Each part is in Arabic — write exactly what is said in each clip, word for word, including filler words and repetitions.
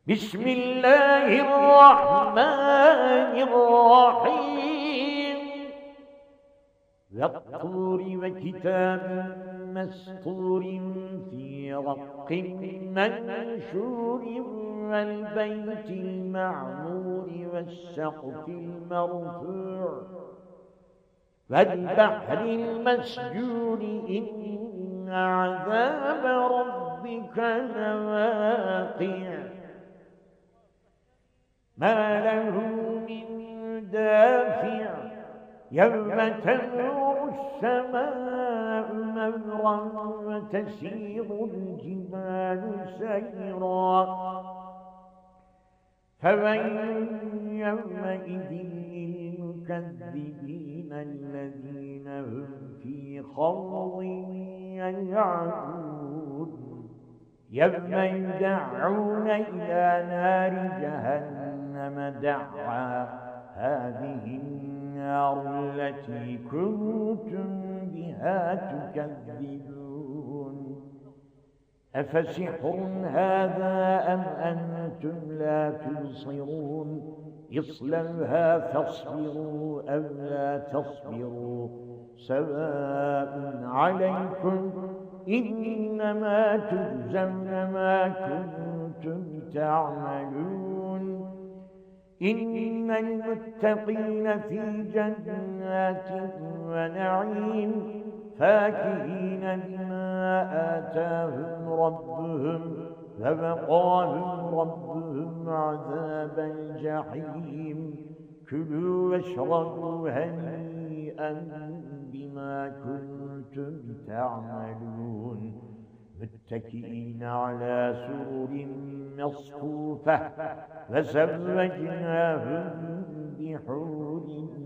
بسم الله الرحمن الرحيم والطور وكتاب مسطور في رق منشور والبيت المعمور والسقف المرفوع والبحر المسجور إن عذاب ربك لواقع ما له من دافع يوم تمور السماء مورا وتسير الجبال سيرا فويل يومئذ للمكذبين الذين هم في خوض يلعبون يوم يدعون إلى نار جهنم دعا هذه النار التي كنتم بها تكذبون أفسحر هذا أم أنتم لا تبصرون اصلوها فاصبروا أو لا تصبروا سواء عليكم إنما تجزون ما كنتم تعملون إن المتقين في جنات ونعيم فاكهين بما آتاهم ربهم فوقاهم ربهم عذاب الجحيم كلوا واشربوا هنيئا بما كنتم تعملون متكئين على سرر مصفوفة وزوجناهم بحور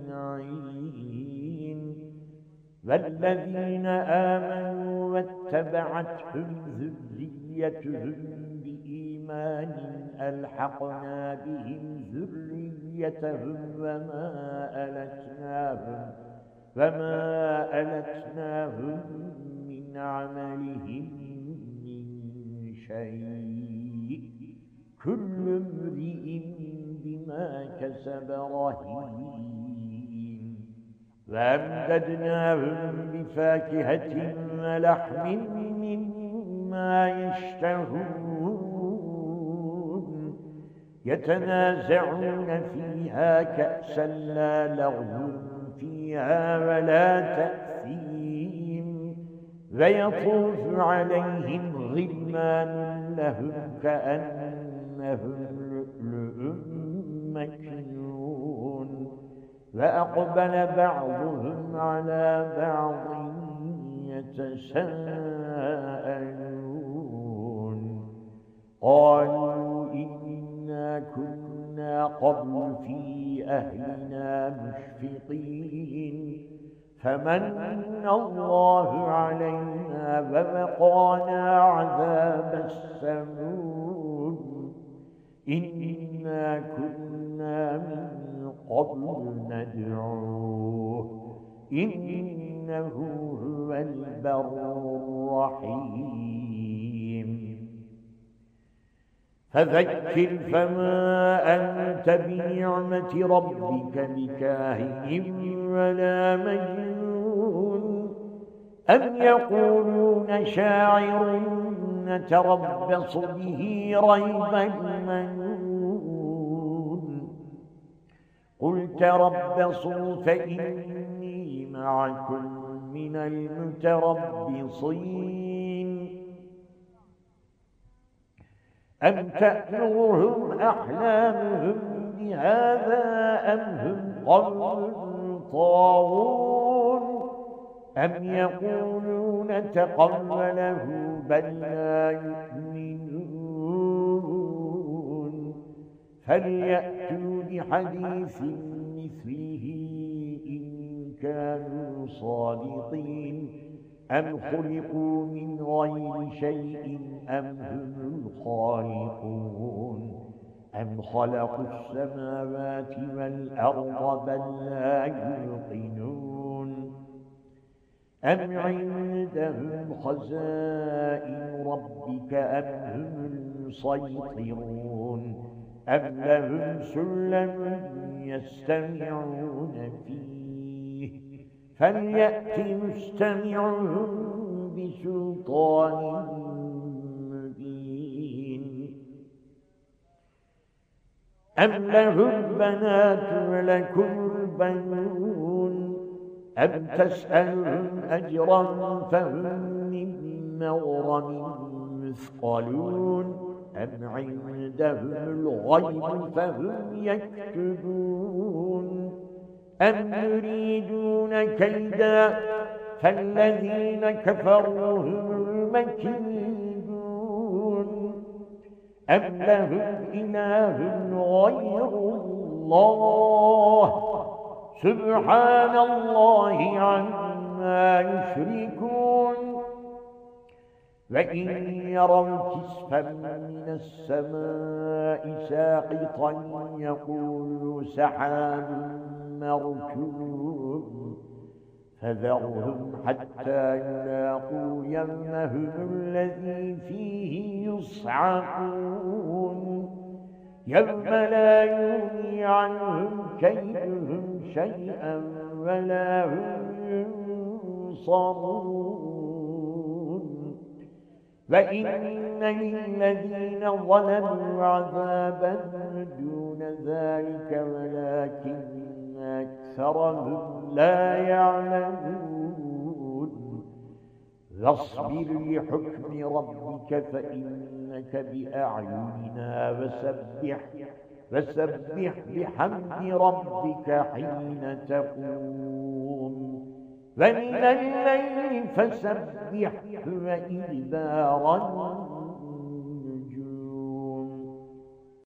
عين والذين آمنوا واتبعتهم ذريتهم بإيمان ألحقنا بهم ذريتهم وما ألتناهم وما ألتناهم من عملهم من شيء كل امرئ بما كسب رهين وأمددناهم بفاكهة ولحم مما يشتهون يتنازعون فيها كأسا لا لغو فيها ولا تأثيم ويطوف عليهم غلمان لهم كأنهم لؤلؤ مكنون وأقبل بعضهم على بعض يتساءلون قالوا إنا كنا قبل في أهلنا مشفقين فمن الله علينا ووقانا عذاب السموم إنا كنا من قبل ندعوه إنه هو البر الرحيم فذكر فما أنت بنعمة ربك بكاهن ولا مجنون أم يقولون شاعر نتربص به ريب المنون قل تربصوا فإني معكم من المتربصين أم تأمرهم أحلامهم بهذا أم هم قوم طاغون أم يقولون تقوله بل لا يؤمنون فليأتوا بحديث مثله إن كانوا صادقين أم خلقوا من غير شيء أم هم الخالقون أم خلقوا السماوات والأرض بل لا يوقنون أم عندهم خزائن ربك أم هم يسيطرون أم لهم سلم يستمعون فيه فليأت مستمعهم بسلطان مبين أم لهم بنات ولكم البنون أم تسألهم أجرا فهم من مغرم مثقلون أم عندهم الغيب فهم يكتبون أم يريدون كيدا فالذين كفروا هم المكيدون أم لهم إله غير الله سبحان الله عما يشركون وإن يروا كسفا من السماء ساقطا يقولوا سحاب مركوب فذرهم حتى يلاقوا يومهم الذي فيه يصعقون يوم لا يغني عنهم كيدهم شيئا ولا هم ينصرون وإن للذين ظلموا عذابا دون ذلك ولكن أكثرهم لا يعلمون واصبر لحكم ربك فإنك بأعيننا وسبح فسبح بحمد ربك حين تقوم ومن الليل فسبح وإدبار